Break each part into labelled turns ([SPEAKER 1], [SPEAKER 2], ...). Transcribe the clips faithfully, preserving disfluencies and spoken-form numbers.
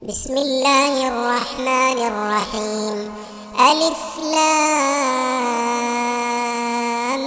[SPEAKER 1] بسم الله الرحمن الرحيم. ألف لام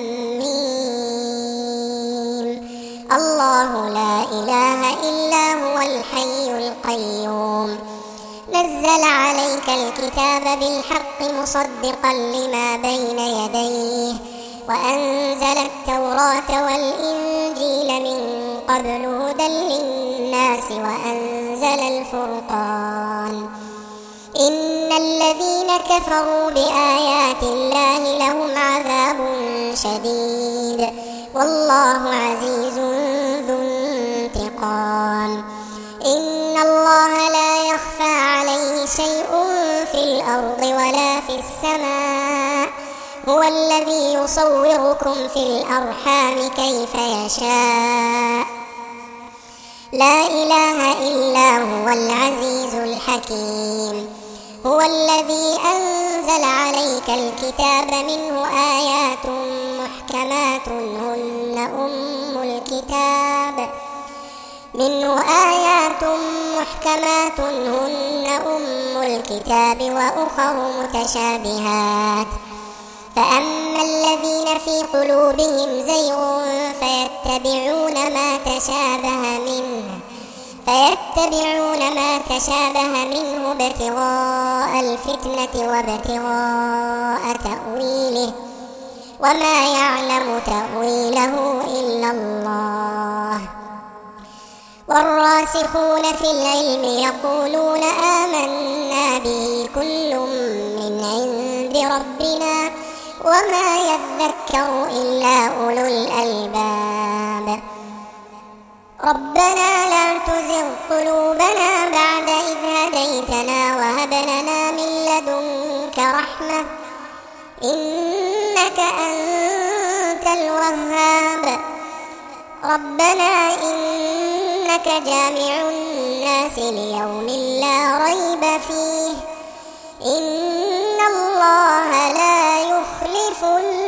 [SPEAKER 1] ميم. الله لا إله إلا هو الحي القيوم. نزل عليك الكتاب بالحق مصدقا لما بين يديه وأنزل التوراة والإنجيل من قبل هدى للناس وأنزل الفرقان. إن الذين كفروا بآيات الله لهم عذاب شديد والله عزيز ذو انتقام. إن الله لا يخفى عليه شيء في الأرض ولا في السماء. هو الذي يصوركم في الأرحام كيف يشاء. لا إله إلا هو العزيز الحكيم. هو الذي أنزل عليك الكتاب منه آيات محكمات هن أم الكتاب منه آيات محكمات هن أم الكتاب وأخر متشابهات. فأما الذين في قلوبهم زيغ فيتبعون ما تشابه منه فيتبعون ما تشابه منه ابتغاء الفتنة وابتغاء تأويله وما يعلم تأويله إلا الله. والراسخون في العلم يقولون آمنا به كل من عند ربنا وما يذكر إلا أولو الألباب. ربنا لا تزغ قلوبنا بعد إذ هديتنا وهب لنا من لدنك رحمة إنك أنت الوهاب. ربنا إنك جامع الناس ليوم لا ريب فيه إن الله لا يخلف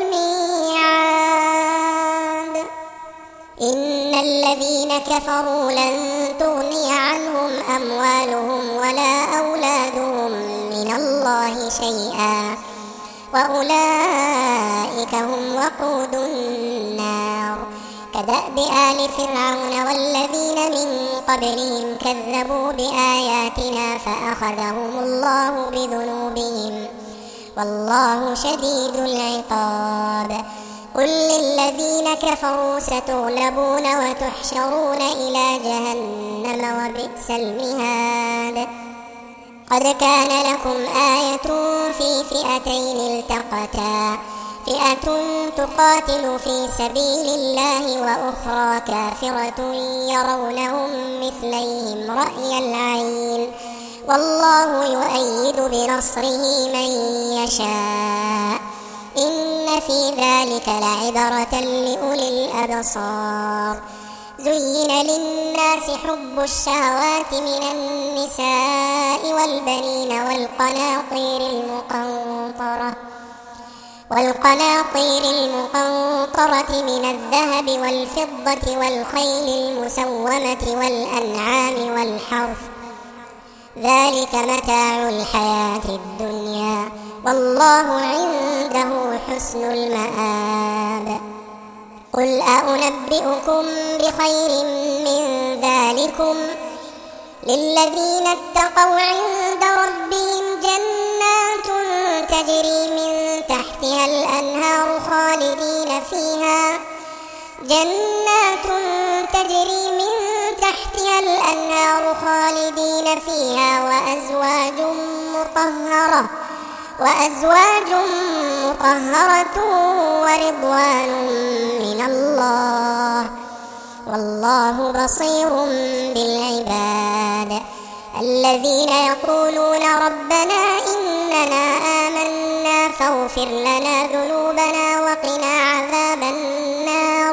[SPEAKER 1] الميعاد. إن الذين كفروا لن تغني عنهم أموالهم ولا أولادهم من الله شيئا وأولئك هم وقود النار. كدأب آل فرعون والذين من قبلهم كذبوا بآياتنا فأخذهم الله بذنوبهم والله شديد العقاب. قل للذين كفروا ستغلبون وتحشرون إلى جهنم وبئس المهاد. قد كان لكم آية في فئتين التقتا فئة تقاتل في سبيل الله وأخرى كافرة يرونهم مثليهم رأي العين والله يؤيد بنصره من يشاء. إن في ذلك لعبرة لأولي الأبصار. زين للناس حب الشهوات من النساء والبنين والقناطير المقنطرة والقناطير المقنطرة من الذهب والفضة والخيل المسومة والأنعام والحرث ذلك متاع الحياة الدنيا والله عنده حسن المآب. قل أنبئكم بخير من ذلكم للذين اتقوا عند ربهم جنات تجري من تحتها الأنهار خالدين فيها جنات تجري من تحتها الأنهار خالدين فيها وأزواج مطهرة وأزواج مطهرة ورضوان من الله والله بصير بالعباد. الذين يقولون ربنا إننا آمنا فاغفر لنا ذنوبنا وقنا عذاب النار.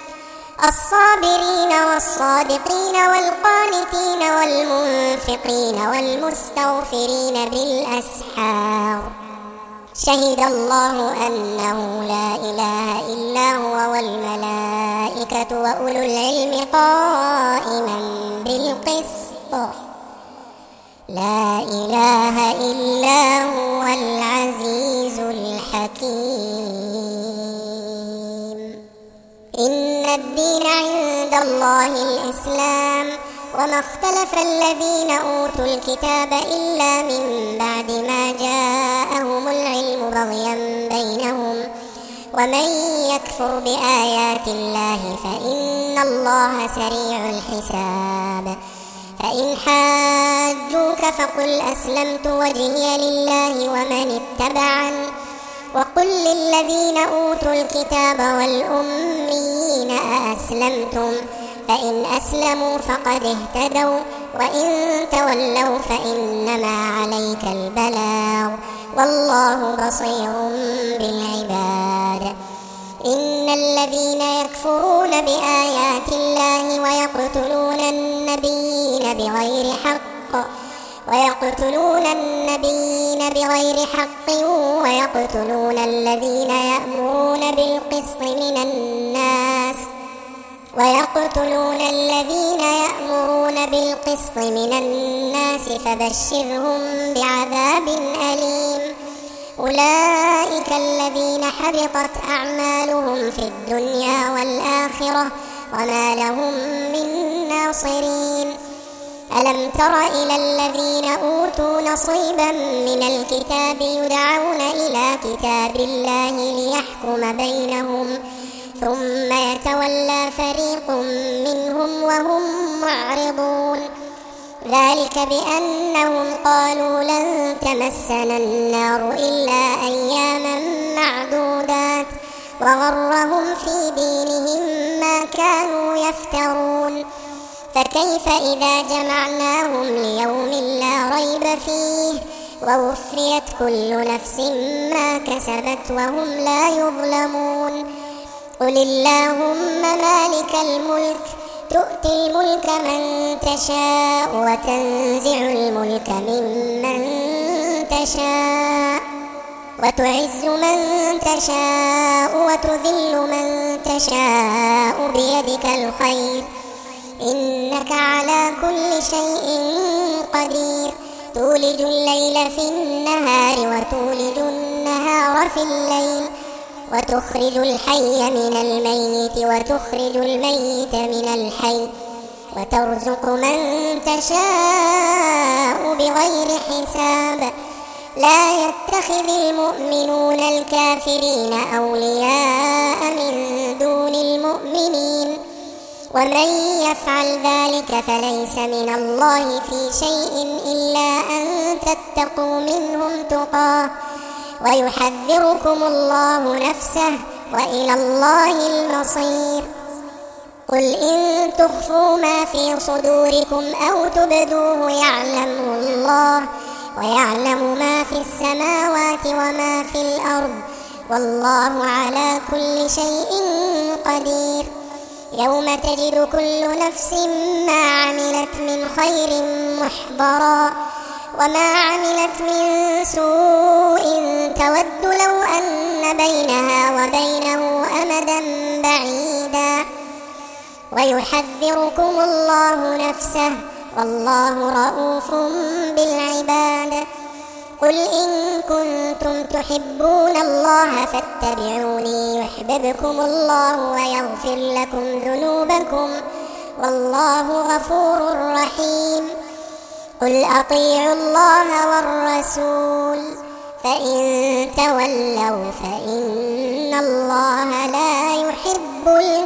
[SPEAKER 1] الصابرين والصادقين والقانتين والمنفقين والمستغفرين بالأسحار. شهد الله أنه لا إله إلا هو والملائكة وأولو العلم قائما بالقسط لا إله إلا هو العزيز الحكيم. إن الدين عند الله الإسلام، وما اختلف الذين أوتوا الكتاب إلا من بعد ما جاءهم العلم بغيا بينهم، ومن يكفر بآيات الله فإن الله سريع الحساب. فإن حاجوك فقل أسلمت وجهي لله ومن اتبعني، وقل للذين أوتوا الكتاب والأميين أأسلمتم؟ فإن أسلموا فقد اهتدوا، وإن تولوا فإنما عليك البلاغ، والله بصير بالعباد. إن الذين يكفرون بآيات الله ويقتلون النبيين بغير حق ويقتلون النبيين بغير حق ويقتلون الذين يأمرون بالقسط من الناس ويقتلون الذين يأمرون بالقسط من الناس فبشرهم بعذاب أليم. أولئك الذين حبطت أعمالهم في الدنيا والآخرة وما لهم من ناصرين. ألم تر إلى الذين أوتوا نصيبا من الكتاب يدعون إلى كتاب الله ليحكم بينهم ثم يتولى فريق منهم وهم معرضون؟ ذلك بأنهم قالوا لن تمسنا النار إلا أياما معدودات، وغرهم في دينهم ما كانوا يفترون. فكيف إذا جمعناهم ليوم لا ريب فيه ووفيت كل نفس ما كسبت وهم لا يظلمون؟ قل اللهم مالك الملك تؤتي الملك من تشاء وتنزع الملك ممن تشاء وتعز من تشاء وتذل من تشاء بيدك الخير إنك على كل شيء قدير. تولج الليل في النهار وتولج النهار في الليل وتخرج الحي من الميت وتخرج الميت من الحي وترزق من تشاء بغير حساب. لا يتخذ المؤمنون الكافرين أولياء من دون المؤمنين، ومن يفعل ذلك فليس من الله في شيء إلا أن تتقوا منهم تقاه، ويحذركم الله نفسه وإلى الله المصير. قل إن تخفوا ما في صدوركم أو تبدوه يعلمه الله، ويعلم ما في السماوات وما في الأرض، والله على كل شيء قدير. يوم تجد كل نفس ما عملت من خير محضرا وما عملت من سوء تود لو أن بينها وبينه أمدا بعيدا، ويحذركم الله نفسه والله رؤوف بالعباد. قل إن كنتم تحبون الله فاتبعوني يحببكم الله ويغفر لكم ذنوبكم والله غفور رحيم. قل أطيعوا الله والرسول فإن تولوا فإن الله لا يحب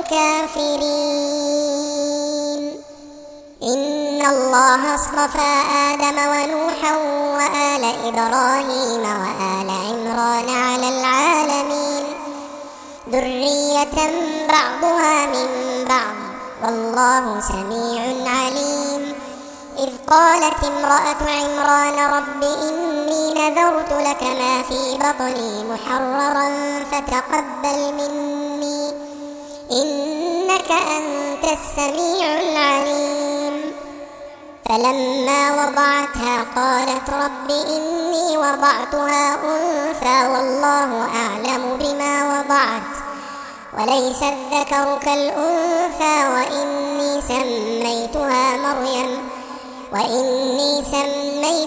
[SPEAKER 1] الكافرين. إن الله اصطفى آدم ونوحا وآل إبراهيم وآل عمران على العالمين ذرية بعضها من بعض والله سميع عليم. إذ قالت امرأة عمران رب إني نذرت لك ما في بطني محررا فتقبل مني إنك أنت السميع العليم. فلما وضعتها قالت رب إني وضعتها أنثى والله أعلم بما وضعت وليس الذكر كالأنثى وإني سميتها مريم وإني سميتها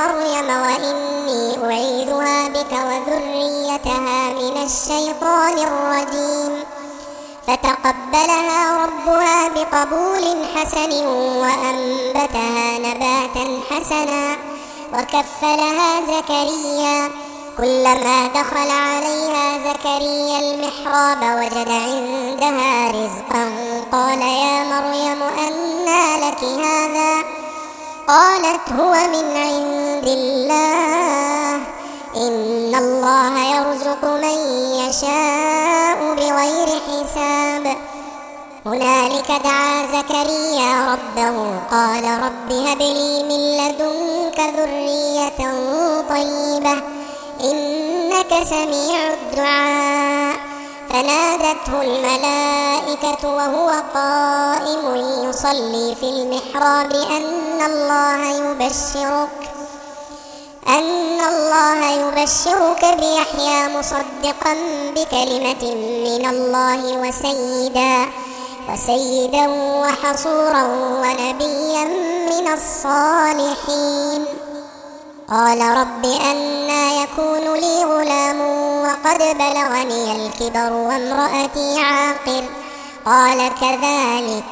[SPEAKER 1] مريم وإني أعيذها بك وذريتها من الشيطان الرجيم فتقبلها ربها بقبول حسن وأنبتها نباتا حسنا وكفلها زكريا كلما دخل عليها زكريا المحراب وجد عندها رزقا قال يا مريم أنى لك هذا قالت هو من عند الله إن الله يرزق من يشاء بغير حساب هنالك دعا زكريا ربه قال رب هب لي من لدنك ذرية طيبة إنك سميع الدعاء فنادته الملائكة وهو قائم يصلي في المحراب أن الله يبشرك أن الله يبشرك بيحيى مصدقا بكلمة من الله وسيدا وسيدا وحصورا ونبيا من الصالحين قال رب أنى يكون لي غلام وقد بلغني الكبر وامرأتي عاقر قال كذلك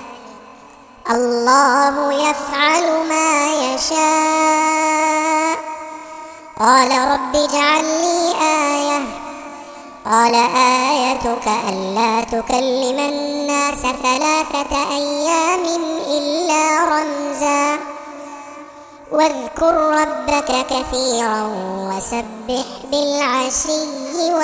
[SPEAKER 1] الله يفعل ما يشاء قال رب اجعل لي آية قال آيتك ألا تكلم الناس ثلاثة أيام إلا رمزا واذكر ربك كثيرا وسبح بالعشي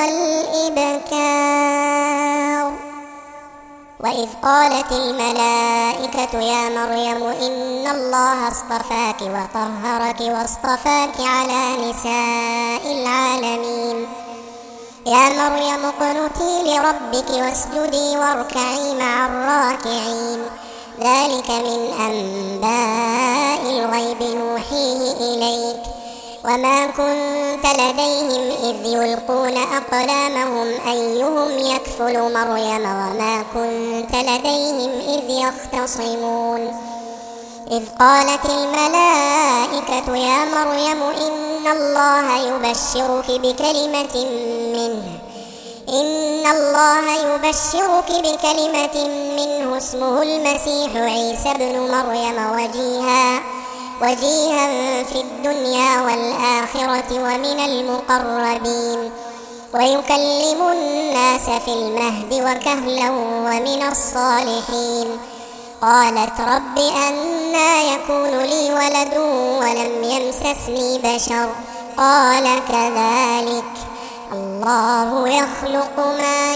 [SPEAKER 1] والإبكار وإذ قالت الملائكة يا مريم إن الله اصطفاك وطهرك واصطفاك على نساء العالمين يا مريم اقنتي لربك واسجدي واركعي مع الراكعين ذلك من أنباء الغيب نوحيه إليك وما كنت لديهم إذ يلقون أقلامهم أيهم يكفل مريم وما كنت لديهم إذ يختصمون إذ قالت الملائكة يا مريم إن الله يبشرك بكلمة منه إن الله يبشرك بكلمة منه اسمه المسيح عيسى ابن مريم وجيها وجيها في الدنيا والآخرة ومن المقربين ويكلم الناس في المهد وكهلا ومن الصالحين قالت رب أنى يكون لي ولد ولم يمسسني بشر قال كذلك الله يخلق ما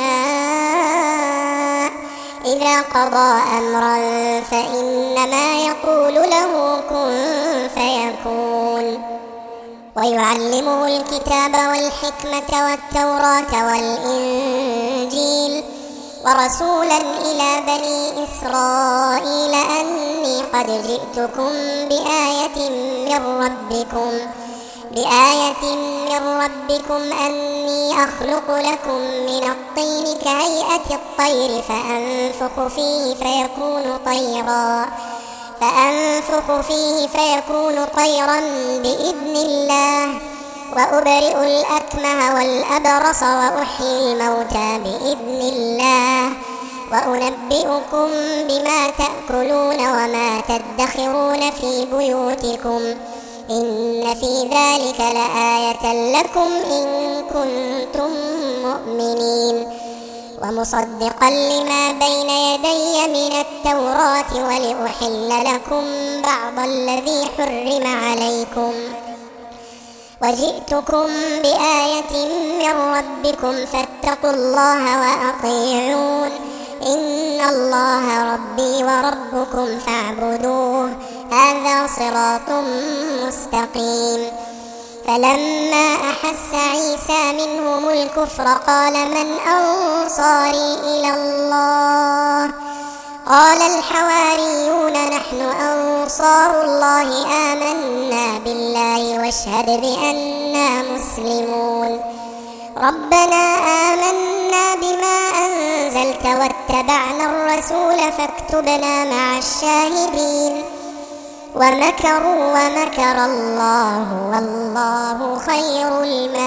[SPEAKER 1] يشاء إذا قضى أمرا فإنما يقول له كن فيكون ويعلمه الكتاب والحكمة والتوراة والإنجيل ورسولا إلى بني إسرائيل أني قد جئتكم بآية من ربكم بآية من ربكم أني أخلق لكم من الطين كهيئة الطير فأنفخ فيه فيكون طيرا فأنفخ فيه فيكون طيرا بإذن الله وأبرئ الأكمه والأبرص وأحيي الموتى بإذن الله وأنبئكم بما تأكلون وما تدخرون في بيوتكم إن في ذلك لآية لكم إن كنتم مؤمنين ومصدقا لما بين يدي من التوراة ولأحل لكم بعض الذي حرم عليكم وجئتكم بآية من ربكم فاتقوا الله وأطيعون إن الله ربي وربكم فاعبدوه هذا صراط مستقيم فلما أحس عيسى منهم الكفر قال من أنصاري إلى الله قال الحواريون نحن أنصار الله آمنا بالله واشهد بأننا مسلمون ربنا آمنا بما أنزلت واتبعنا الرسول فاكتبنا مع الشاهدين ومكروا ومكر الله والله خير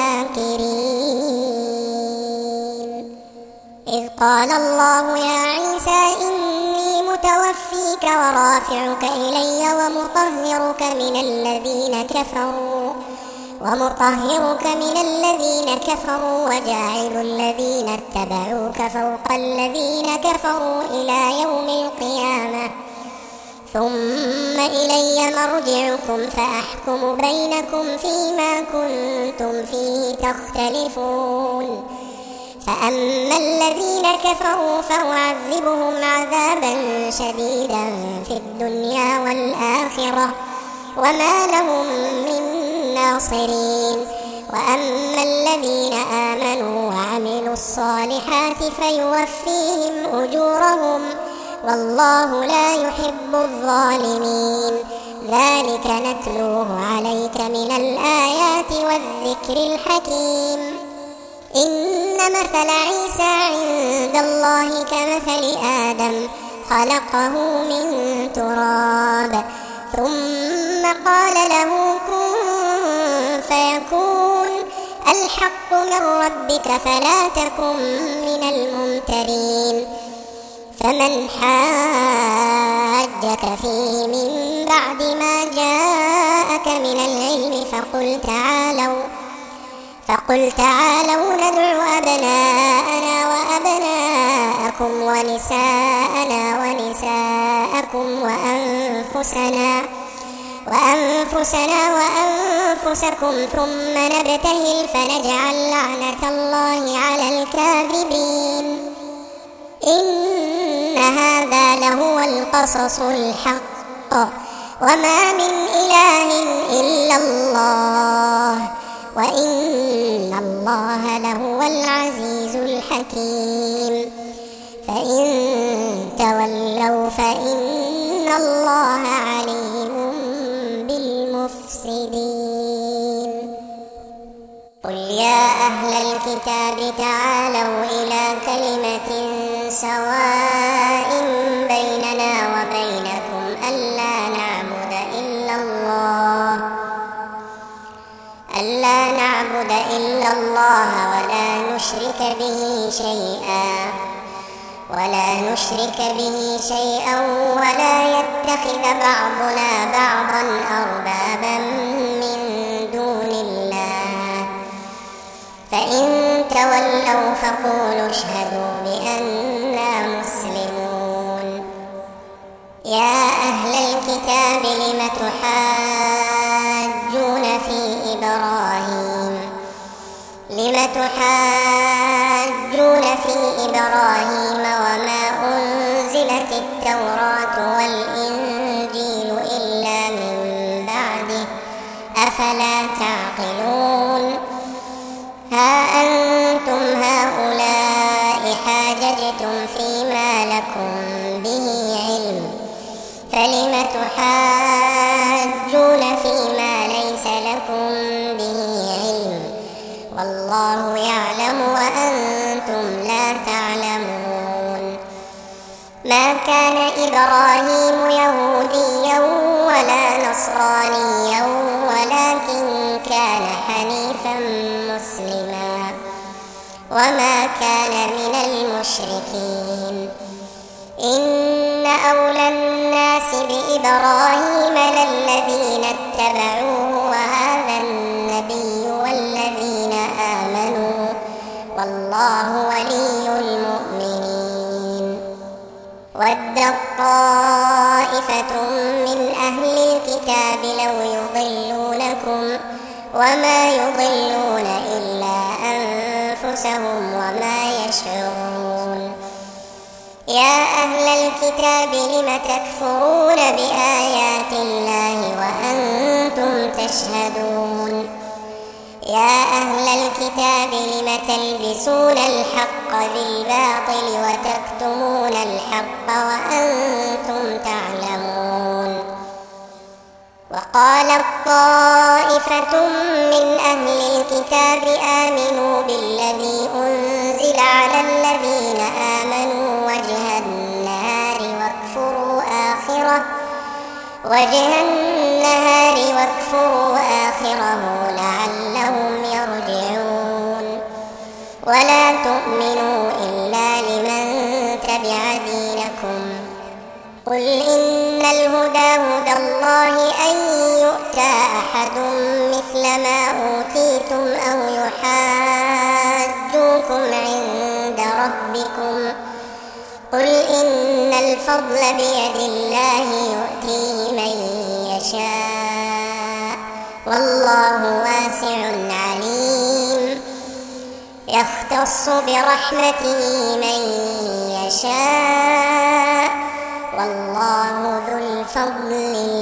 [SPEAKER 1] الماكرين. إذ قال الله يا عيسى إني متوفيك ورافعك إلي ومطهرك من الذين كفروا ومطهرك من الذين كفروا وجاعل الذين اتبعوك فوق الذين كفروا إلى يوم القيامة ثم إلي مرجعكم فأحكم بينكم فيما كنتم فيه تختلفون. فأما الذين كفروا فأعذبهم عذابا شديدا في الدنيا والآخرة وما لهم من ناصرين. وأما الذين آمنوا وعملوا الصالحات فيوفيهم أجورهم والله لا يحب الظالمين. ذلك نتلوه عليك من الآيات والذكر الحكيم. إن مثل عيسى عند الله كمثل آدم خلقه من تراب ثم قال له كن فيكون. الحق من ربك فلا تكن من الممترين. فمن حاجك فيه من بعد ما جاءك من العلم فقل تعالوا فقل تعالوا ندع أبناءنا وأبناءكم ونساءنا ونساءكم وأنفسنا وأنفسنا وأنفسكم ثم نبتهل فنجعل لعنة الله على الكاذبين. إن هذا لهو القصص الحق وما من إله إلا الله وإن الله لهو العزيز الحكيم. فإن تولوا فإن الله عليم بالمفسدين. قل يا أهل الكتاب تعالوا إلى كلمة سواء بيننا وبينكم ألا نعبد إلا الله ألا نعبد إلا الله ولا نشرك به شيئا ولا نشرك به شيئا ولا يتخذ بعضنا بعضا أربابا من دون الله. فإن تولوا فقولوا اشهدوا بأننا مسلمون. يا أهل الكتاب لم تحاجون في إبراهيم لم تحاجون في إبراهيم وما أنزلت التوراة والإنجيل إلا من بعده أفلا تعقلون. ها أنتم هؤلاء حاججتم فيما لكم به علم فلم تحاجون فيما ليس لكم به علم والله يعلم وأنتم لا تعلمون. ما كان إبراهيم يهوديا ولا نصرانيا ولكن كان حنيفا مسلما وما كان من المشركين. إن أولى الناس بإبراهيم للذين اتبعوه وهذا النبي والذين آمنوا والله ولي المؤمنين. ودت طائفة من أهل الكتاب لو يضلونكم وما يضلون إلا أنفسهم وما يشعرون. يا أهل الكتاب لم تكفرون بآيات الله وأنتم تشهدون. يا أهل الكتاب لم تلبسون الحق بالباطل وتكتمون الحق وأنتم تعلمون. وقالت طائفة من أهل الكتاب آمنوا بالذي أنزل على الذين آمنوا وجه النهار واكفروا آخره وجه النهار واكفروا آخره لعلهم يرجعون ولا تؤمنوا إلا لمن تبع دينكم قل إن الهدى هدى الله أن يؤتى أحد مثل ما أوتيتم أو يحاجوكم عند ربكم قل إن الفضل بيد الله يؤتيه من يشاء والله واسع عليم يختص برحمته من يشاء والله ذو الفضل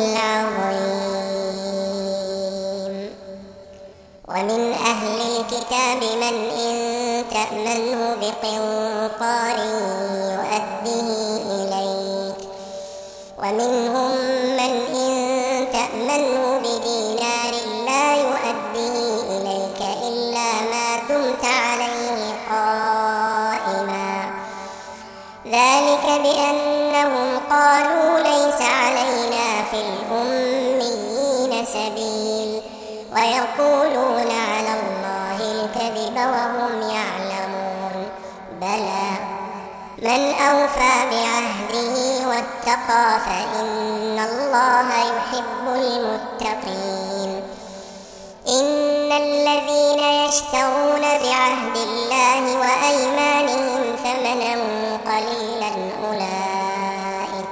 [SPEAKER 1] العظيم ومن أهل الكتاب من إن تأمنه بقنطار يؤديه إليك ومنهم من إن تأمنه بدينار لا يؤديه إليك إلا ما دمت عليه قائما ذلك بأنهم قالوا ليس علينا في الأميين سبيل ويقولون على الله الكذب وهم يعلمون بلى من أوفى بعهده واتقى فإن الله يحب المتقين إن الذين يشترون بعهد الله وأيمانهم ثمنا قليلا أولئك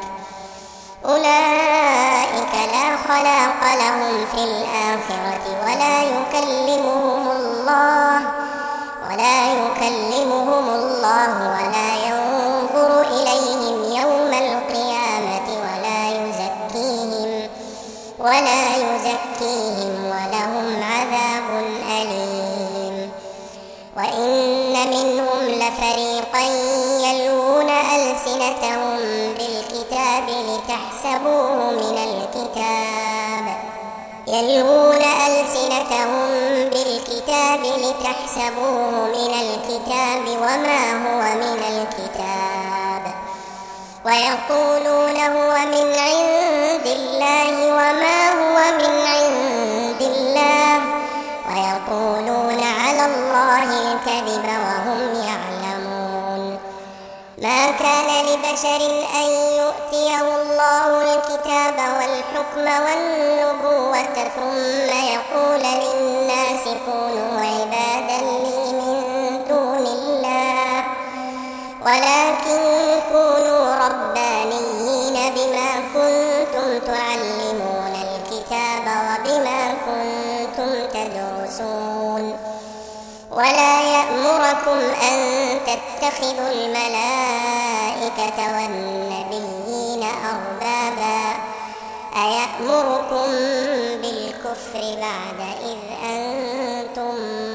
[SPEAKER 1] أولئك لا خلاق لهم في الآخرة ولا يكلمهم الله ولا يكلمهم الله ولا ينظر إليهم يوم القيامة ولا يزكيهم ولا يزكيهم ولهم عذاب أليم وإن منهم لفريقا يلوون ألسنتهم بالكتاب لتحسبوه من الكتاب يلوون ألسنتهم بالكتاب لتحسبوه من الكتاب وما هو من الكتاب ويقولون هو من عند الله وما هو من عند الله ويقولون على الله الكذب وهم يعلمون ما كان لبشر أن يؤتيه الله الكتاب والحكم والنبوة ثم يقول للناس كونوا عبادا لي من دون الله ولكن كونوا ربانيين بما كنتم تعلمون الكتاب وبما كنتم تدرسون ولا يأمركم أن تتخذوا الملائكة والنبيين أربابا أيأمركم بالكفر بعد إذ أنتم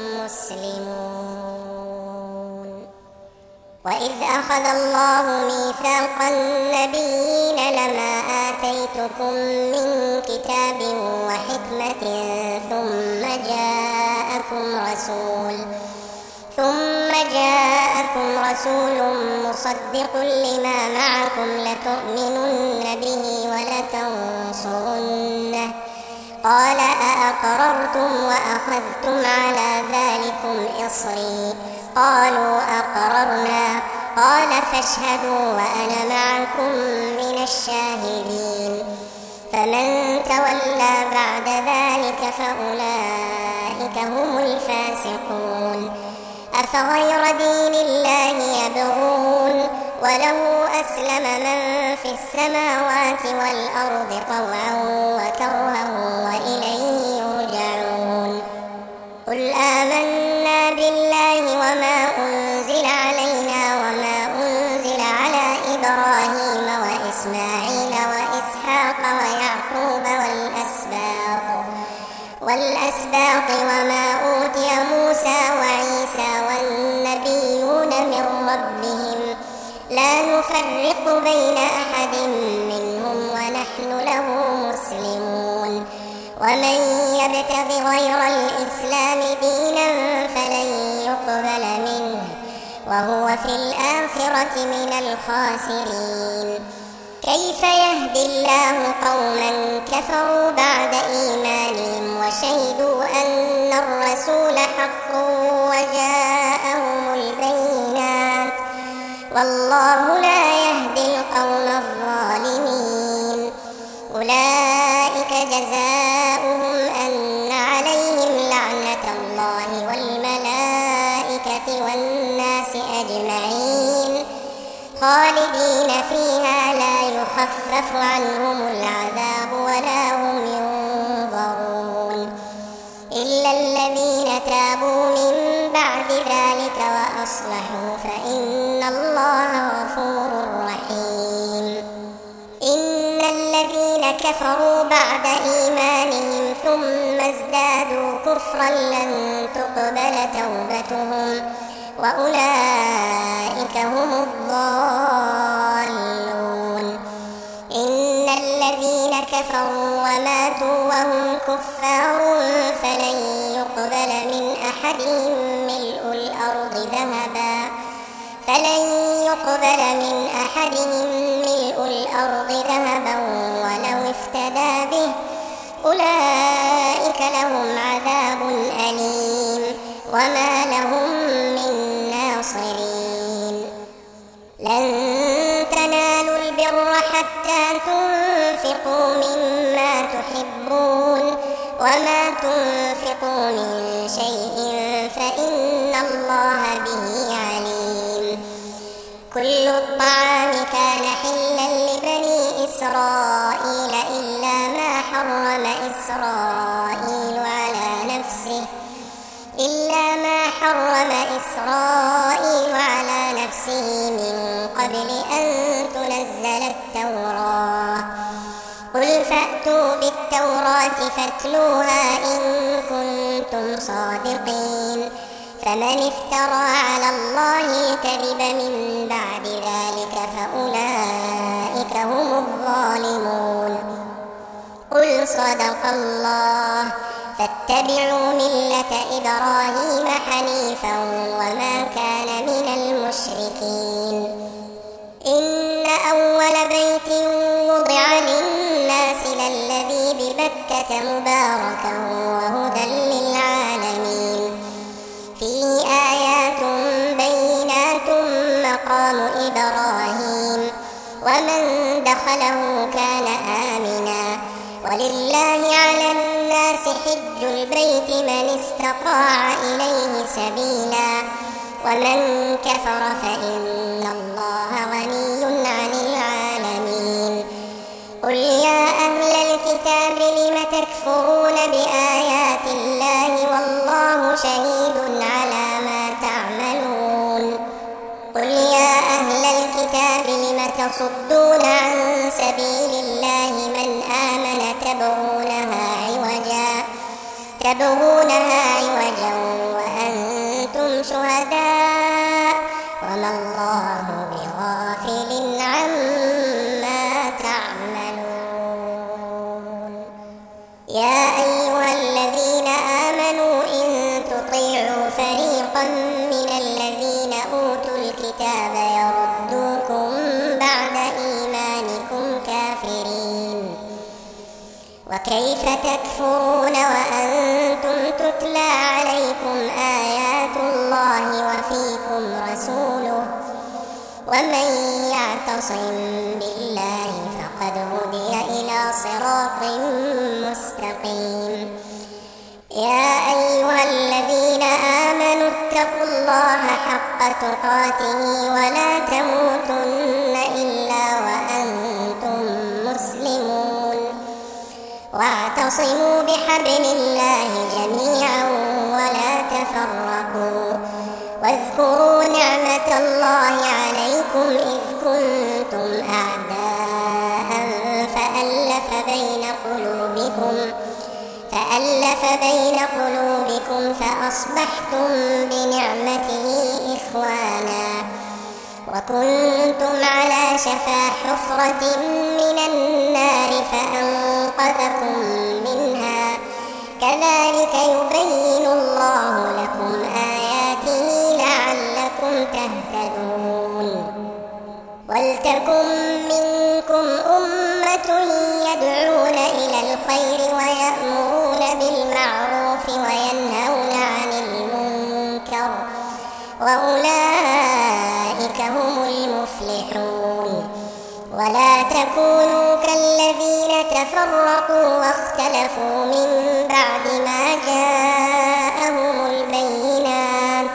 [SPEAKER 1] مسلمون وإذ أخذ الله ميثاق النبيين لما آتيتكم من كتاب وحكمة ثم جاءكم رسول ثم جاءكم رسول مصدق لما معكم لتؤمنن به ولتنصرنه قال أأقررتم وأخذتم على ذلكم إصري قالوا أقررنا قال فاشهدوا وأنا معكم من الشاهدين فمن تولى بعد ذلك فأولئك هم الفاسقون أفغير دين الله يبغون وله أسلم من في السماوات والأرض طوعا وكرها وإليه يرجعون قل آمنا بالله وما أنزل علينا وما أنزل على إبراهيم وإسماعيل وإسحاق ويعقوب والأسباط والأسباط وما أوتي موسى وعيسى والنبيون من ربهم لا نفرق بين أحد منهم ونحن له مسلمون ومن يبتغ غير الإسلام دينا فلن يقبل منه وهو في الآخرة من الخاسرين كيف يهدي الله قوما كفروا بعد إيمانهم وشهدوا أن الرسول حق وجاءهم البينات والله لا يهدي القوم الظالمين. أولئك جزاؤهم أن عليهم لعنة الله والملائكة والناس أجمعين خالدين فيها لا يخفف عنهم العذاب ولا هم ينظرون إلا الذين تابوا من بعد ذلك وأصلحوا فإن الله غفور رحيم. إن الذين كفروا بعد إيمانهم ثم ازدادوا كفرا لن تقبل توبتهم وأولئك هم الضالون. إن الذين كفروا وماتوا وهم كفار فلن يقبل من أحدهم ملء الأرض ذهبا فلن يقبل من أحدهم ملء الأرض ذهبا ولو افتدى به أولئك لهم عذاب أليم وما لهم من ناصرين. لن تنالوا البر حتى تنفقوا مما تحبون وما تنفقوا من شيء فإن الله به عليم. كل الطعام كان حلا لبني إسرائيل إلا ما حرم إسرائيل على نفسه إلا ما حرم إسرائيل على نفسه من قبل أن تنزل التوراة. قل فأتوا بالتوراة فاتلوها إن كنتم صادقين. فمن افترى على الله الكذب من بعد ذلك فأولئك هم الظالمون. قل صدق الله فاتبعوا ملة إبراهيم حنيفا وما كان من المشركين. إن أول بيت وضع للناس للذي ببكة مباركا وهدى للعالمين فيه آيات بينات مقام إبراهيم ومن دخله كان آمنا ولله على الناس حج البيت من استطاع إليه سبيلا ومن كفر فإن الله غني عن العالمين. قل يا أهل الكتاب لم تكفرون بآيات الله والله شهيد على ما تعملون. قل يا أهل الكتاب لم تصدون عن سبيل الله من آمن تبغونها عوجا تبغونها عوجا وأنتم شهداء وما الله بغافل عما تعملون. يا أيها الذين آمنوا إن تطيعوا فريقا من الذين أوتوا الكتاب يردوكم بعد إيمانكم كافرين. وكيف تكفرون وأنتم تتلى عليكم آيات الله وفيكم رسوله ومن يعتصم بالله فقد هدي إلى صراط مستقيم. يا أيها الذين آمنوا اتقوا الله حق تقاته ولا تموتن إلا وأنتم مسلمون واعتصموا بحبل الله جميعا ولا تفرقوا واذكروا نعمة الله عليكم إذ كنتم أعداء فألف بين قلوبكم فألف بين قلوبكم فأصبحتم بنعمته إخوانا وكنتم على شفا حفرة من النار فأنقذكم منها كذلك يبين الله لكم آياته لعلكم تهتدون. ولتكن منكم أمة يدعون إلى الخير ويأمرون بالمعروف وينهون عن المنكر وأولئك هم المفلحون. ولا تكونوا كالذين تفرقوا واختلفوا من بعد ما جاءهم البينات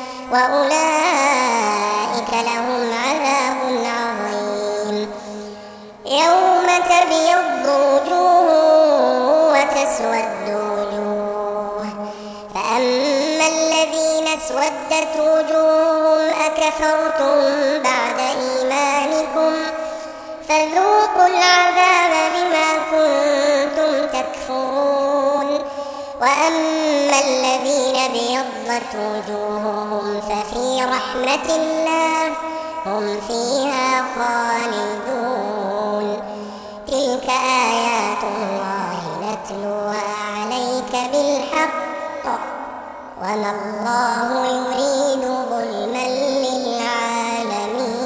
[SPEAKER 1] وأولئك لهم عذاب عظيم. يوم تبيض وجوه وتسود وجوه، فأما الذين اسودت وجوههم أكفرتم بعد إيمانكم فذوقوا العذاب بما كنتم تكفرون. وأما الذين ابيضت وجوههم ففي رحمة الله هم فيها خالدون. تلك آيات الله نتلوها عليك بالحق وما الله يريد ظلما للعالمين.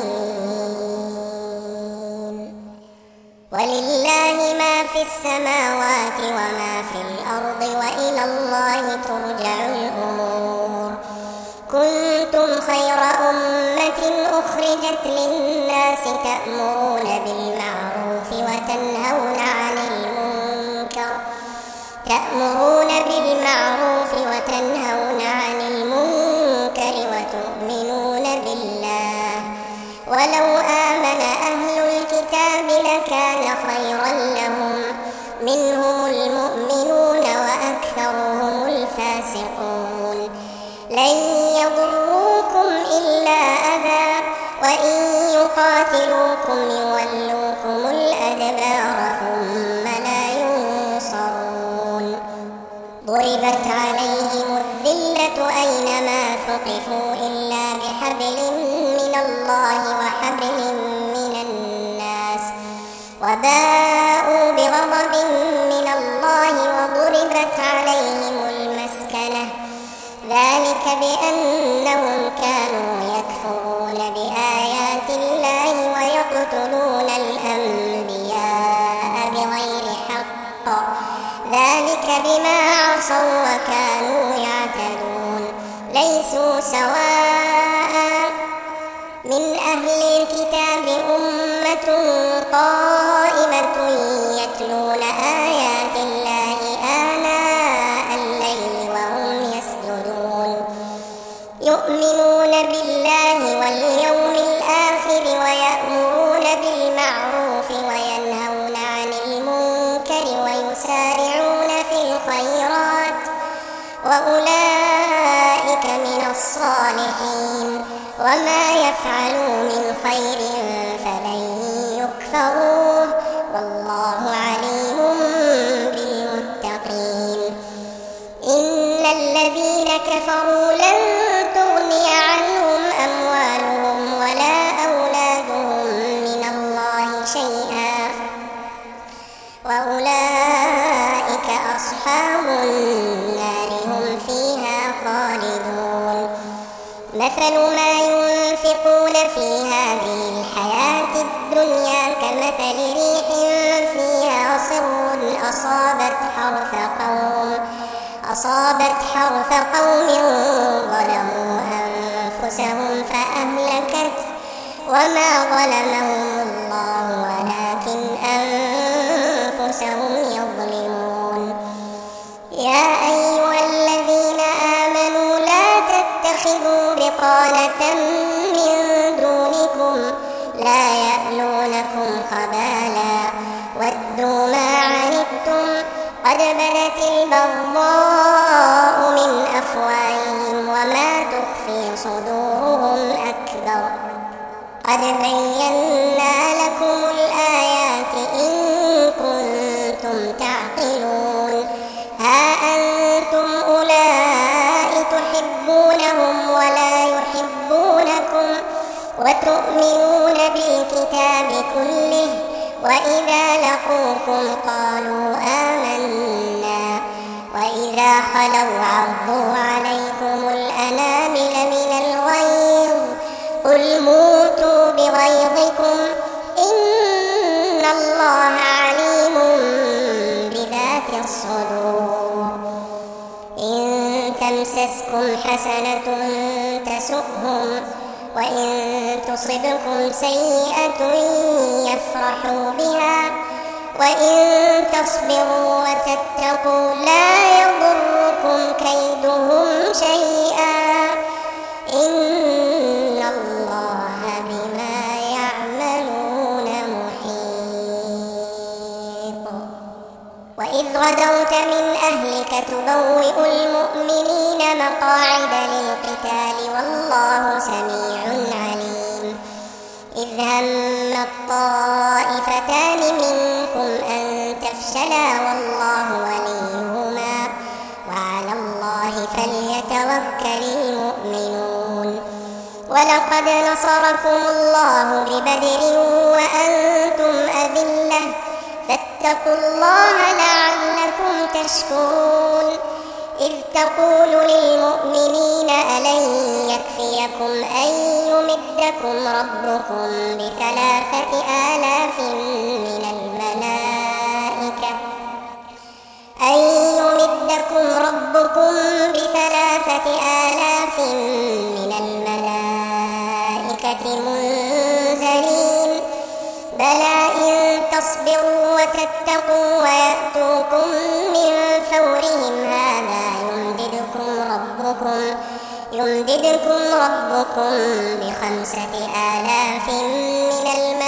[SPEAKER 1] ولله ما في السماوات وما في الأرض وإلى الله ترجع الأمور. كنتم خير أمة أخرجت للناس تأمرون بالمعروف وتنهون عن المنكر تأمرون بالمعروف وتنهون عن المنكر وتؤمنون بالله. ولو آمن أهل الكتاب لكان خيرا لهم، منهم المؤمنون وأكثرهم الفاسقون. لن يضروكم إلا أذى وإن يقاتلوكم يولوكم الأدبار ثم لا ينصرون. ضربت عليهم الذلة أينما ثقفوا إلا بحبل من الله وحبل من الناس وباءوا بغضب من الله وضربت عليهم المسكنة ذلك بأنهم كانوا يكفرون بآيات الله ويقتلون الأنبياء بغير حق ذلك بما عصوا وكانوا يعتدون. ليسوا سواء من أهل الكتاب أمة قائمة يتلون آيات الله آناء الليل وهم يسجدون يؤمنون بالله واليوم الآخر ويأمرون بالمعروف وينهون عن المنكر ويسارعون في الخيرات وأولئك من الصالحين. وما يفعلوا من خير فلن يكفروه والله عليم بالمتقين. إن الذين كفروا لن تغني عنهم أموالهم ولا أولادهم من الله شيئا وأولئك أصحاب النار هم فيها خالدون. مثل ما ينفقون في هذه الحياة الدنيا كمثل ريح فيها صر أصابت حرث قوم أصابت حرث قوم ظلموا أنفسهم فأهلكت وما ظلمهم الله ولكن أنفسهم يظلمون. يا أيها الذين آمنوا لا تتخذوا بطانة من دونكم لا يألونكم خبالا ودوا ما عنتم قد بدت البغضاء من أفواههم وما تخفي صدورهم أكبر. قد بينا لكم الآيات إن كنتم تعقلون. ها أنتم أولئك تحبونهم ولا يحبونكم وتؤمنون بالكتاب كله وإذا لقوكم قالوا آمنا وإذا خلوا عضوا عليكم الأنامل من الغيظ قل موتوا بغيظكم إن الله تمسسكم حسنة تسؤهم وإن تصبكم سيئة يفرحوا بها وإن تصبروا وتتقوا لا يضركم كيدهم شيئا إن الله بما يعملون محيط. وإذ غدوت من أهلك تبوئ المؤمنين مقاعد للقتال والله سميع عليم. إذ هم الطائفتان منكم أن تفشلا والله وليهما وعلى الله فليتوكل المؤمنون. ولقد نصركم الله ببدر وأنتم أذلة فاتقوا الله لعلكم تشكرون. إذ تقول للمؤمنين ألن يكفيكم أن يمدكم ربكم بثلاثة آلاف من الملائكة أن يمدكم ربكم بثلاثة آلاف من الملائكة منزلين بلى إن تصبروا وتتقوا ويأتوكم من فورهم هذا يمددكم ربكم يمددكم ربكم بخمسة آلاف من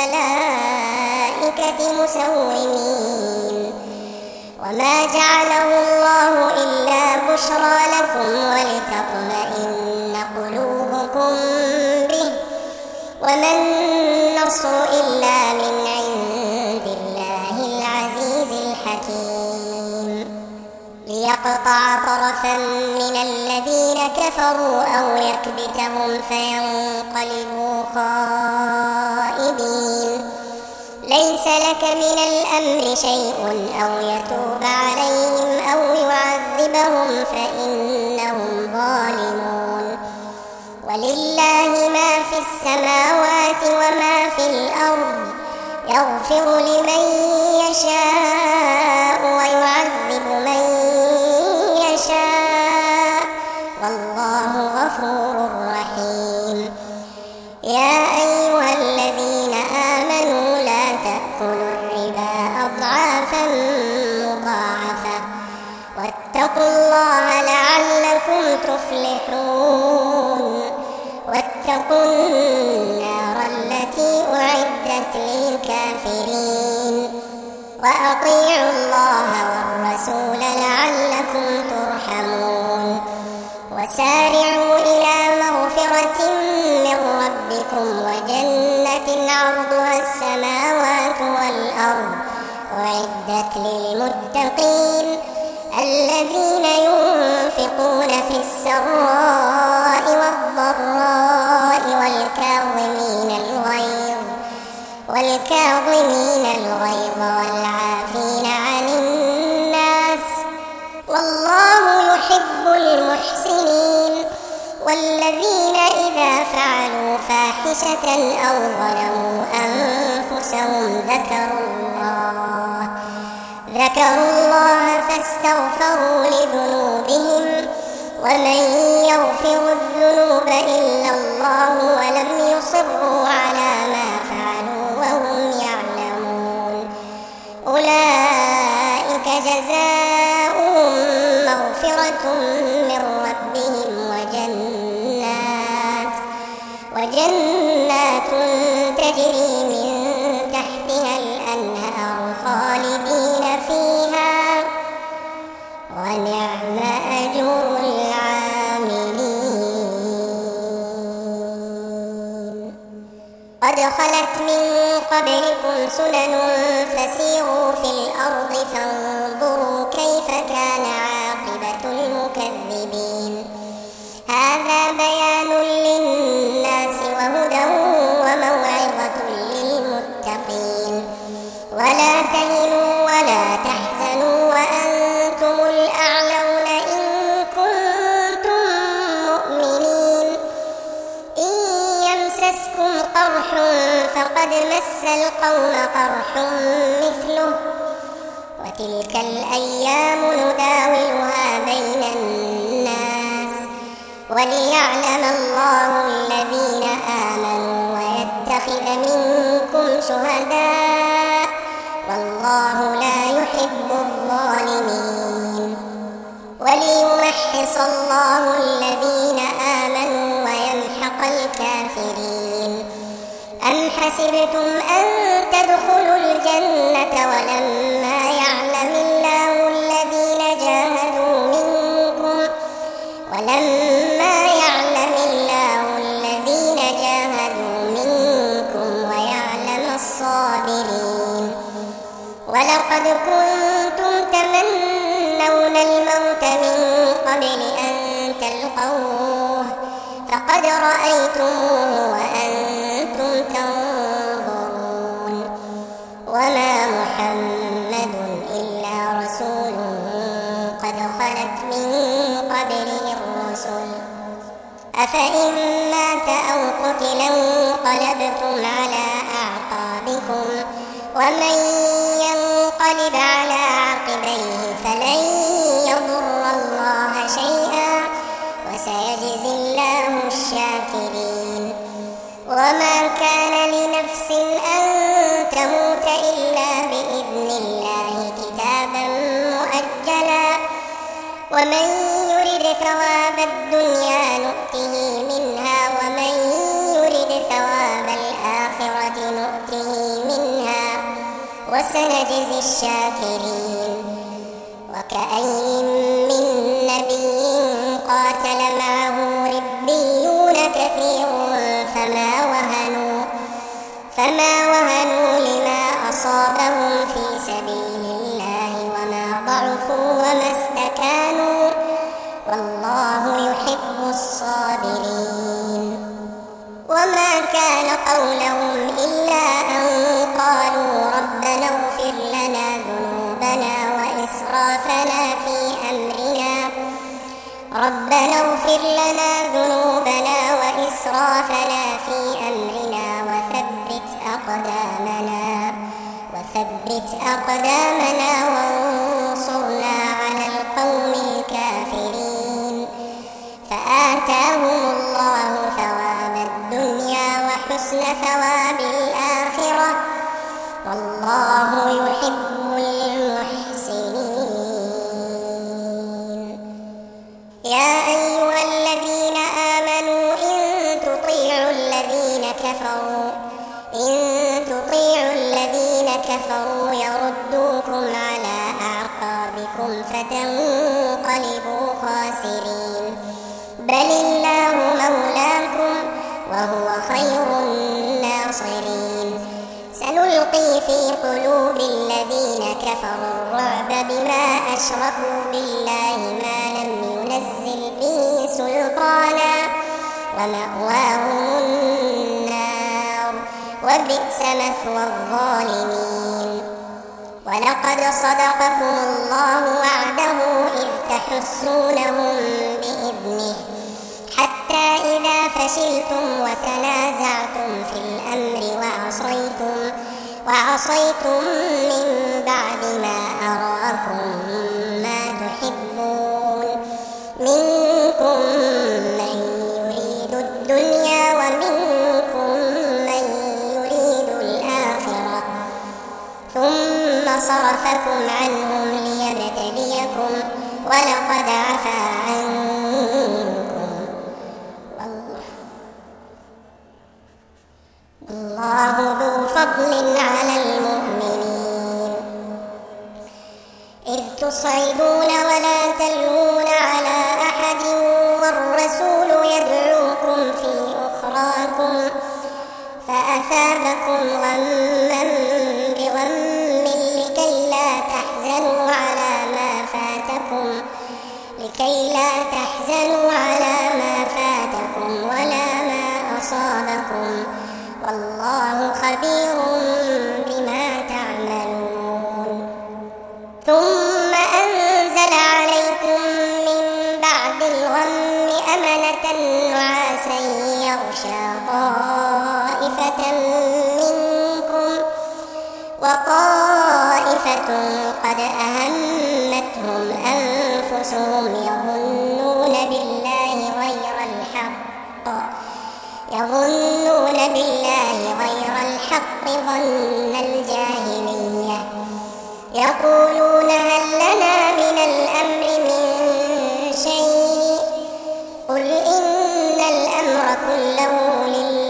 [SPEAKER 1] الملائكة مسومين. وما جعله الله إلا بشرى لكم ولتطمئن قلوبكم به وما النصر إلا من عند الله العزيز الحكيم. ليقطع طرفا من الذين كفروا أو يكبتهم فينقلبوا خائبين. ليس لك من الأمر شيء أو يتوب عليهم أو يعذبهم فإنهم ظالمون. ولله ما في السماوات وما في الأرض يغفر لمن يشاء ويعذب من يشاء والله غفور رحيم. يا أيها الذين آمنوا لا تأكلوا الربا أضعافا مضاعفة واتقوا الله لعلكم تفلحون. واتقوا النار التي أعدت للكافرين وأطيعوا الله والرسول لعلكم ترحمون. وسارعوا إلى مغفرة من ربكم وجنة عرضها السماوات والأرض أعدت للمتقين الذين ينفقون في السراء والضراء والكاظمين الغيظ والكاظمين الغيظ والعافين عن الناس والله يحب المحسنين. والذين إذا فعلوا فاحشة أو ظلموا أنفسهم ذكروا الله ذكروا الله فاستغفروا لذنوبهم ومن يغفر الذنوب إلا الله ولم يصروا على ما فعلوا وهم يعلمون أولئك جزاؤهم مغفرة من ربهم وجنات وجنات تجري من تحتها الأنهار خالدين فيها ونعم أجر العاملين. قد خلت من قبلكم سنن فسيروا في الأرض فانظروا كيف كان عاقبة المكذبين. هذا بيان للناس وهدى وموعظة للمتقين. ولا تهنوا ولا تحزنوا وأنتم الأعلون إن كنتم مؤمنين. إن يمسسكم قرح فقد مس القوم قرح مثله وتلك الأيام نداولها بين الناس وليعلم الله الذين آمنوا ويتخذ منكم شهداء والله لا يحب الظالمين. وليمحص الله الذين آمنوا ويمحق الكافرين. أم حسبتم أن تدخلوا الجنة ولما يعلم الله الذين جاهدوا منكم ولما يعلم الله الذين جاهدوا منكم ويعلم الصابرين. ولقد كنتم تمنون الموت من قبل أن تلقوه فقد رأيتموه وأنتم تنظرون. وما محمد إلا رسول قد خلت من قبله الرسل أفإن مات أو قتل انقلبتم على أعقابكم ومن ينقلب على عقبيه فلن يضر الله شيئا وسيجزي الله الشاكرين. وما كان لنفس أن تموت إلا بإذن الله كتابا مؤجلا ومن يرد ثواب الدنيا نؤته منها ومن يرد ثواب الآخرة نؤته منها وسنجزي الشاكرين. وكأين من نبي قاتل معه ربيون كثير فما وهنوا فما وهنوا لما أصابهم في سبيل الله وما ضعفوا وما استكانوا والله يحب الصابرين. وما كان قولهم إلا أن قالوا ربنا اغفر لنا ذنوبنا وإسرافنا في أمرنا ربنا اغفر لنا ذنوبنا وإسرافنا في أمرنا وثبت أقدامنا وثبت أقدامنا وانصرنا على القوم الكافرين. فآتاهم الله ثواب الدنيا وحسن ثواب الآخرة والله يحب المحسنين. يا أيها الذين آمنوا إن تطيعوا الذين كفروا إن تطيعوا الذين كفروا يردوكم على أعقابكم فتنقلبوا خاسرين. بل الله مولاكم وهو خير الناصرين. سنلقي في قلوب الذين كفروا الرعب بما أشركوا بالله ما لم ينزل به سلطانا ومأواهم النار وبئس مثوى الظالمين. ولقد صدقكم الله وعده إذ تحسونهم بإذنه حتى إذا فشلتم وتنازعتم في الأمر وعصيتم وعصيتم من بعد ما أراكم ما تحبون منكم من يريد الدنيا ومنكم من يريد الآخرة ثم صرفكم عنهم ليبتليكم ولقد عفا عنكم والله ذو فضل على المؤمنين. إذ تصعدون ولا تلوون على أحد والرسول يدعوكم في أخراكم فأثابكم غما بغم لكي لا تحزنوا على ما فاتكم لكي لا تحزنوا على ما فاتكم ولا ما أصابكم والله خبير بما تعملون. ثم أنزل عليكم من بعد الغم أمنة نعاسا يغشى طائفة منكم وطائفة قد أهمتهم أنفسهم يظنون بالله غير الحق يظنون بالله غير الحق ظن الجاهلية يقولون هل لنا من الأمر من شيء قل إن الأمر كله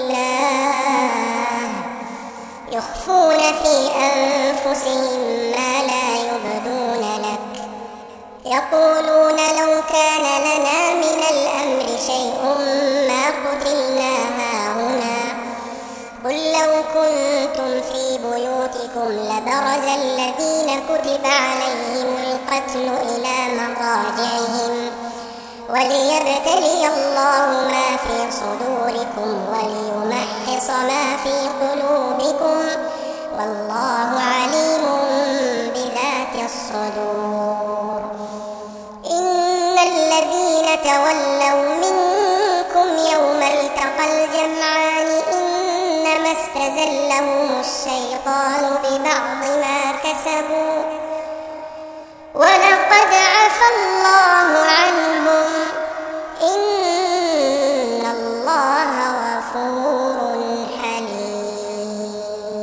[SPEAKER 1] لله يخفون في أنفسهم ما لا يبدون لك يقولون لو كان لنا من الأمر شيء ما قتلنا هاهنا قل لو كنتم في بيوتكم لبرز الذين كتب عليهم القتل إلى مضاجعهم وليبتلي الله ما في صدوركم وليمحص ما في قلوبكم والله عليم بذات الصدور إن الذين تولوا منكم يوم التقى الجمعان إنما استزلهم الشيطان ببعض ما كسبوا ولقد عفا الله عنهم إن الله غفور حليم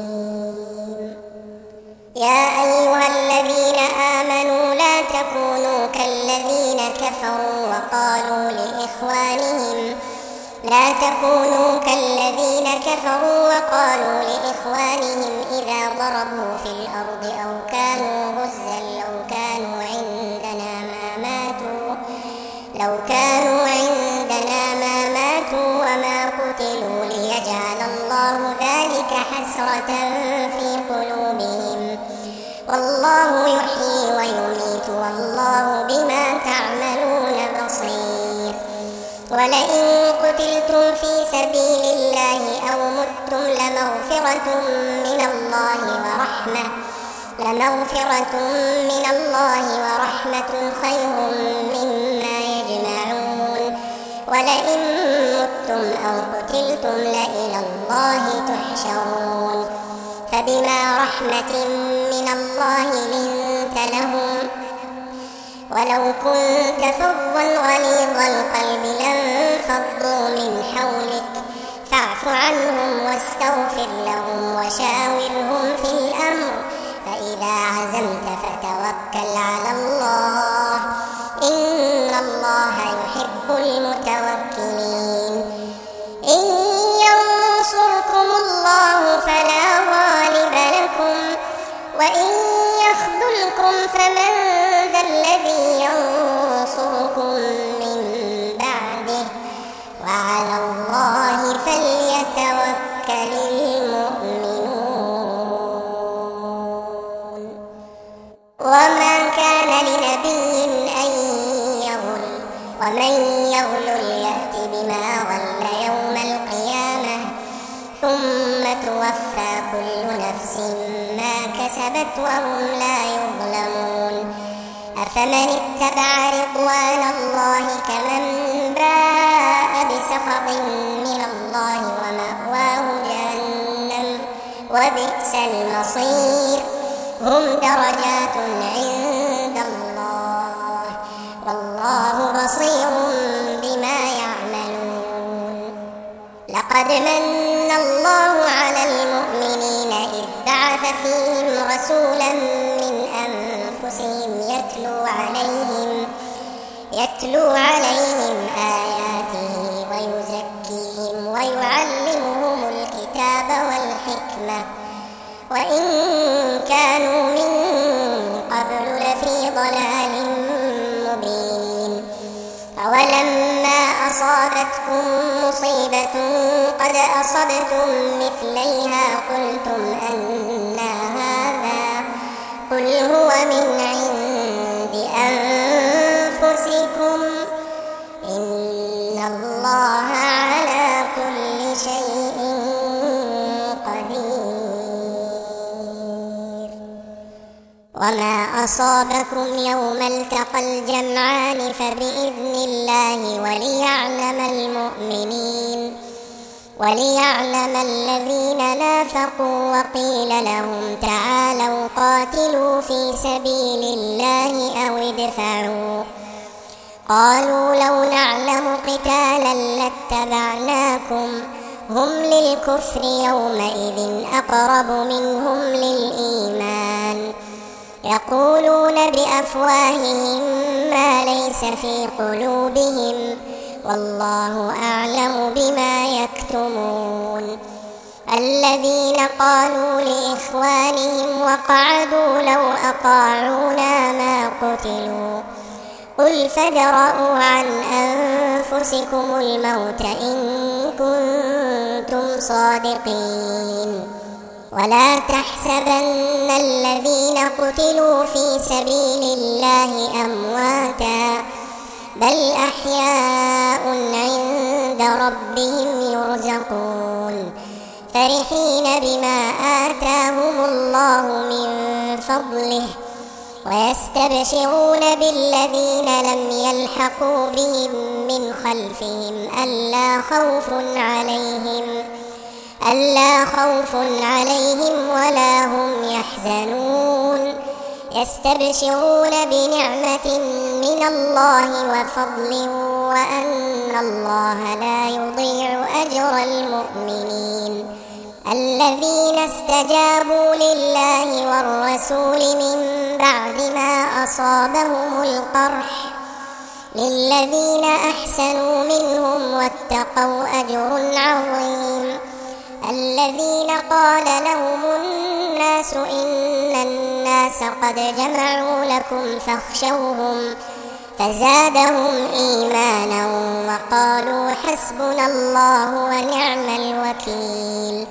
[SPEAKER 1] يا أيها الذين آمنوا لا تكونوا كالذين كفروا وقالوا لإخوانهم لا تكونوا كالذين كفروا وقالوا لإخوانهم إذا ضربوا في الأرض أو كانوا غزا لو كانوا عندنا ما ماتوا لو كانوا عندنا ما ماتوا وما قتلوا ليجعل الله ذلك حسرة في قلوبهم والله يحيي ويميت والله بما تعملون بصير ولئن قتلتم في سبيل الله أو متم لمغفرة من الله ورحمة لمغفرة من الله ورحمة خير مما يجمعون ولئن متم أو قتلتم لإلى الله تحشرون فبما رحمة من الله لنت لهم ولو كنت فظا غليظ القلب لانفضوا من حولك فاعف عنهم واستغفر لهم وشاورهم في الأمر فإذا عزمت فتوكل على الله إن الله يحب المتوكلين إن ينصركم الله فلا غالب لكم وإن يخذلكم فمن ذا الذي ينصركم من بعده وعلى الله فليتوكل المؤمنون وما كان لنبي أن يغل ومن يغل يأت بما غل يوم القيامة ثم توفى كل نفس ما كسبت وهم لا يظلمون أفمن اتبع رضوان الله كمن باء بسخط من الله ومأواه جهنم وبئس المصير هم درجات عند الله والله بصير بما يعملون لقد من الله على المؤمنين إذ بعث فيهم رسولا من أنفسهم يتلو عليهم يتلو عليهم آياته ويزكيهم ويعلمهم الكتاب والحكمة وإن كانوا من قبل لفي ضلال مبين أولما أصابتكم مصيبة قد أصبتم مثليها قلتم أنى هذا قل هو من عند أنفسكم إن الله على كل شيء قدير وما أصابكم يوم التقى الجمعان فبإذن الله وليعلم المؤمنين وليعلم الذين نافقوا وقيل لهم تعالوا قاتلوا في سبيل الله أو ادفعوا قالوا لو نعلم قتالا لاتبعناكم هم للكفر يومئذ أقرب منهم للإيمان يقولون بأفواههم ما ليس في قلوبهم والله أعلم بما يكتمون الذين قالوا لإخوانهم وقعدوا لو أطاعونا ما قتلوا قل فادرءوا عن أنفسكم الموت إن كنتم صادقين ولا تحسبن الذين قتلوا في سبيل الله أمواتا بل أحياء عند ربهم يرزقون فرحين بما آتاهم الله من فضله ويستبشرون بالذين لم يلحقوا بهم من خلفهم ألا خوف عليهم ألا خوف عليهم ولا هم يحزنون يستبشرون بنعمة من الله وفضل وأن الله لا يضيع أجر المؤمنين الذين استجابوا لله والرسول من بعد ما أصابهم القرح للذين أحسنوا منهم واتقوا أجر عظيم الذين قال لهم الناس إن الناس قد جمعوا لكم فاخشوهم فزادهم إيمانا وقالوا حسبنا الله ونعم الوكيل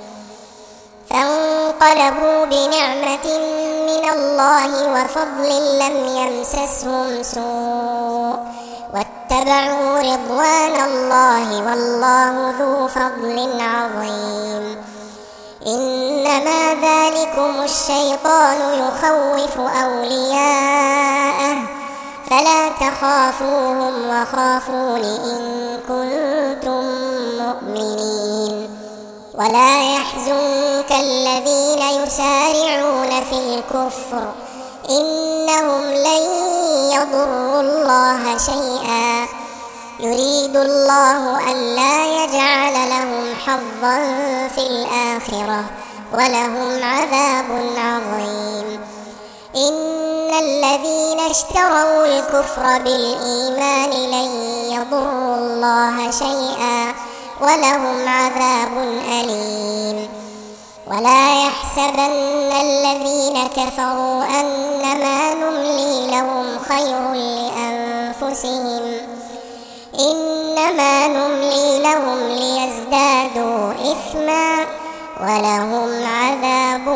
[SPEAKER 1] فانقلبوا بنعمة من الله وفضل لم يمسسهم سوء واتبعوا رضوان الله والله ذو فضل عظيم إنما ذلكم الشيطان يخوف أولياءه فلا تخافوهم وخافون إن كنتم مؤمنين ولا يحزنك الذين يسارعون في الكفر إنهم لن يضروا الله شيئا يريد الله ألا يجعل لهم حظا في الآخرة ولهم عذاب عظيم إن الذين اشتروا الكفر بالإيمان لن يضروا الله شيئا ولهم عذاب أليم ولا يحسبن الذين كفروا أنما نملي لهم خير لأنفسهم إنما نملي لهم ليزدادوا إثما ولهم عذاب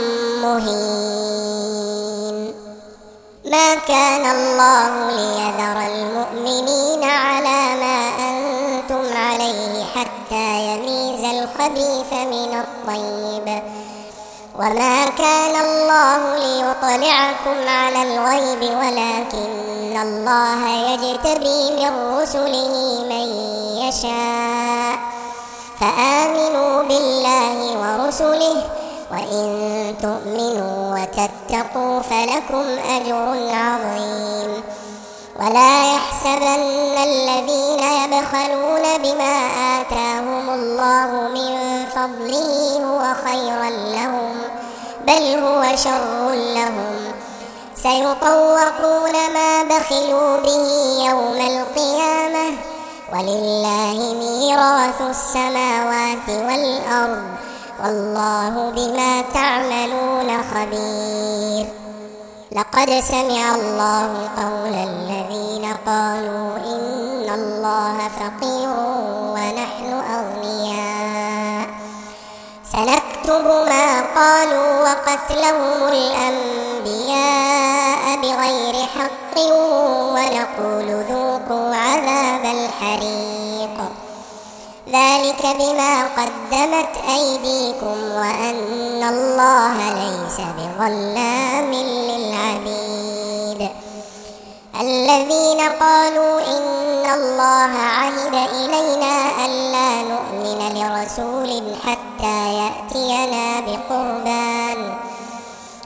[SPEAKER 1] مهين ما كان الله ليذر المؤمنين على ما أنتم عليه حتى يميز الخبيث من الطيب وما كان الله ليطلعكم على الغيب ولكن الله يجتبي من رسله من يشاء فآمنوا بالله ورسله وإن تؤمنوا وتتقوا فلكم أجر عظيم ولا يحسبن الذين يبخلون بما آتاهم الله من فضله هو خيرا لهم بل هو شر لهم سيطوقون ما بخلوا به يوم القيامة ولله ميراث السماوات والأرض والله بما تعملون خبير لقد سمع الله قول الذين قالوا إن الله فقير ونحن أغنياء سنكتب ما قالوا وقتلهم الأنبياء بغير حق ونقول ذوقوا عذاب الحريق ذلك بما قدمت أيديكم وأن الله ليس بظلام للعبيد الذين قالوا إن الله عهد إلينا ألا نؤمن لرسول حتى يأتينا بقربان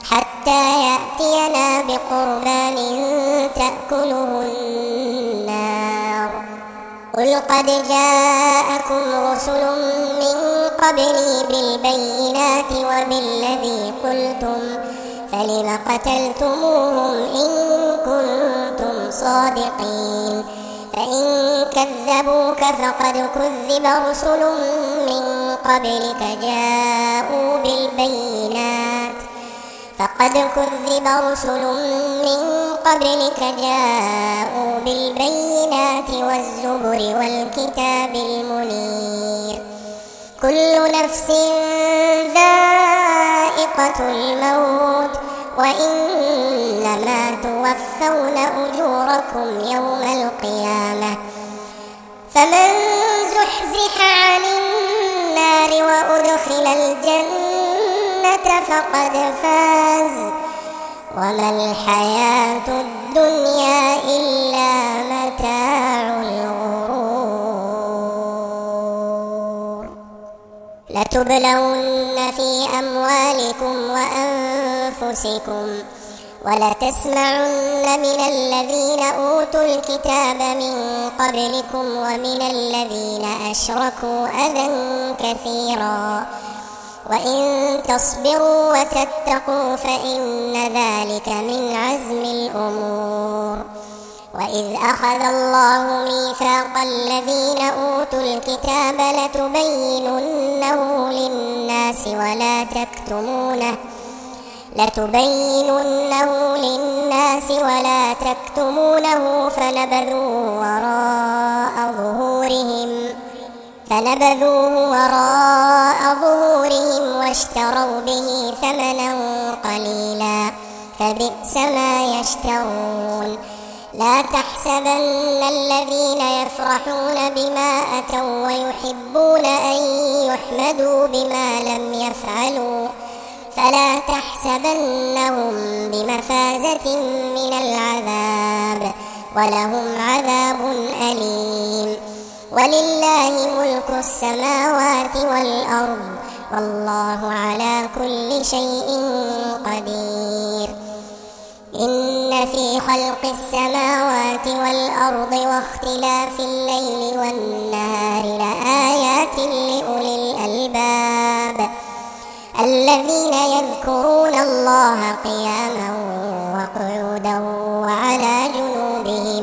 [SPEAKER 1] حتى يأتينا بقربان تأكله النار قل قد جاءكم رسل من قبلي بالبينات وبالذي قلتم فلم قتلتموهم إن كنتم صادقين فإن كذبوك فقد كذب رسل من قبلك جاءوا بالبينات فقد كذب رسل من قبلك جاءوا بالبينات والزبر والكتاب المنير كل نفس ذائقة الموت وإنما توفون أجوركم يوم القيامة فمن زحزح عن النار وأدخل الجنة فقد فاز وما الحياة الدنيا إلا متاع الغرور لتبلون في أموالكم وأنفسكم ولتسمعن من الذين أوتوا الكتاب من قبلكم ومن الذين أشركوا أذى كثيرا وإن تصبروا وتتقوا فإن ذلك من عزم الأمور وإذ أخذ الله ميثاق الذين أوتوا الكتاب لتبيننه للناس ولا تكتمونه لتبيننه للناس ولا تكتمونه فنبذوه وراء ظهورهم فنبذوه وراء ظهورهم واشتروا به ثمنا قليلا فبئس ما يشترون لا تحسبن الذين يفرحون بما أتوا ويحبون أن يحمدوا بما لم يفعلوا فلا تحسبنهم بمفازة من العذاب ولهم عذاب أليم ولله ملك السماوات والأرض والله على كل شيء قدير إن في خلق السماوات والأرض واختلاف الليل والنهار لآيات لأولي الألباب الذين يذكرون الله قياما وقعودا وعلى جنوبهم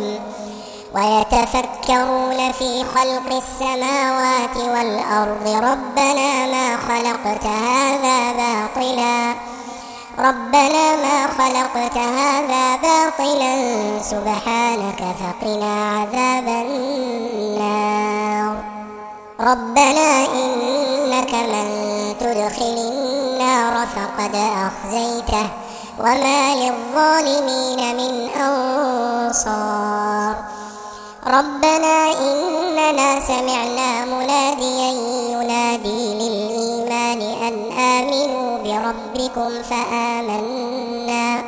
[SPEAKER 1] ويتفكرون في خلق السماوات والأرض ربنا ما خلقت هذا باطلا ربنا ما خلقت هذا باطلا سبحانك فقنا عذاب النار ربنا إنك من تدخل النار فقد أخزيته وما للظالمين من أنصار ربنا إننا سمعنا مناديا ينادي للإيمان أن آمنوا بربكم فآمنا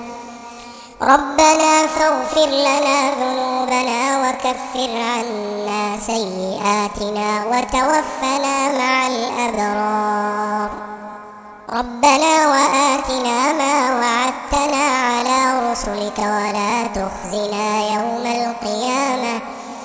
[SPEAKER 1] ربنا فاغفر لنا ذنوبنا وكفر عنا سيئاتنا وتوفنا مع الأبرار ربنا وآتنا ما وعدتنا على رسلك ولا تخزنا يوم القيامة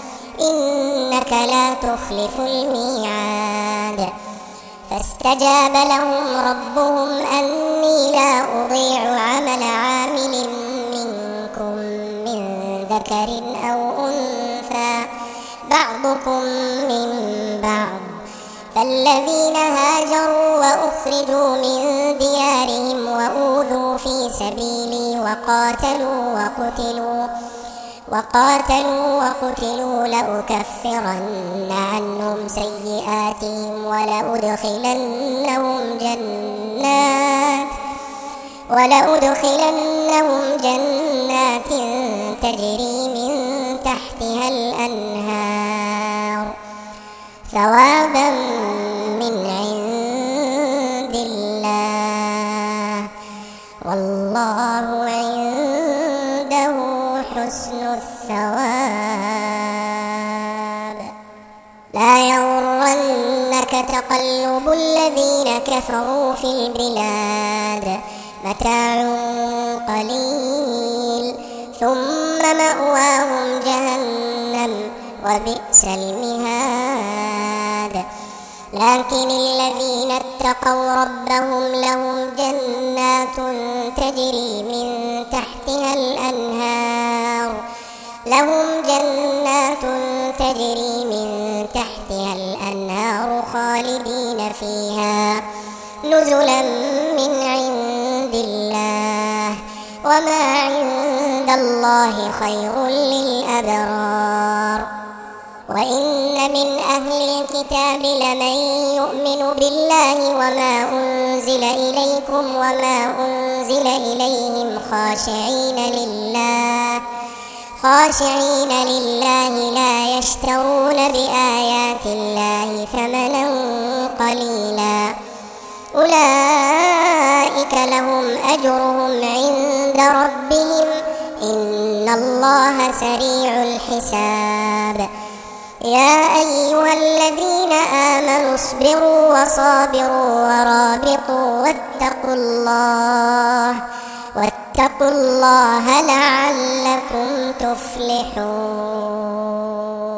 [SPEAKER 1] إنك لا تخلف الميعاد فاستجاب لهم ربهم أني لا أضيع عمل عامل منكم من ذكر أو أنثى بعضكم من بعض فالذين هاجروا وأخرجوا من ديارهم وأوذوا في سبيلي وقاتلوا وقتلوا وقاتلوا وقتلوا لأكفرن عنهم سيئاتهم ولأدخلنهم جنات ولأدخلنهم جنات تجري من تحتها الأنهار ثوابا من عند الله والله عنده حسن الثواب لا يغرنك تقلب الذين كفروا في البلاد متاع قليل ثم مأواهم جهنم وبئس المهاد. لكن الذين اتقوا ربهم لهم جنات تجري من تحتها الأنهار لهم جنات تجري من تحتها الأنهار خالدين فيها نزلا من عند الله وما عند الله خير للأبرار. وإن من أهل الكتاب لمن يؤمن بالله وما أنزل إليكم وما أنزل إليهم خاشعين لله خاشعين لله لا يشترون بآيات الله ثمنا قليلا أولئك لهم أجرهم عند ربهم إن الله سريع الحساب. يا أيها الذين آمنوا اصبروا وصابروا ورابطوا واتقوا الله واتقوا الله لعلكم تفلحون.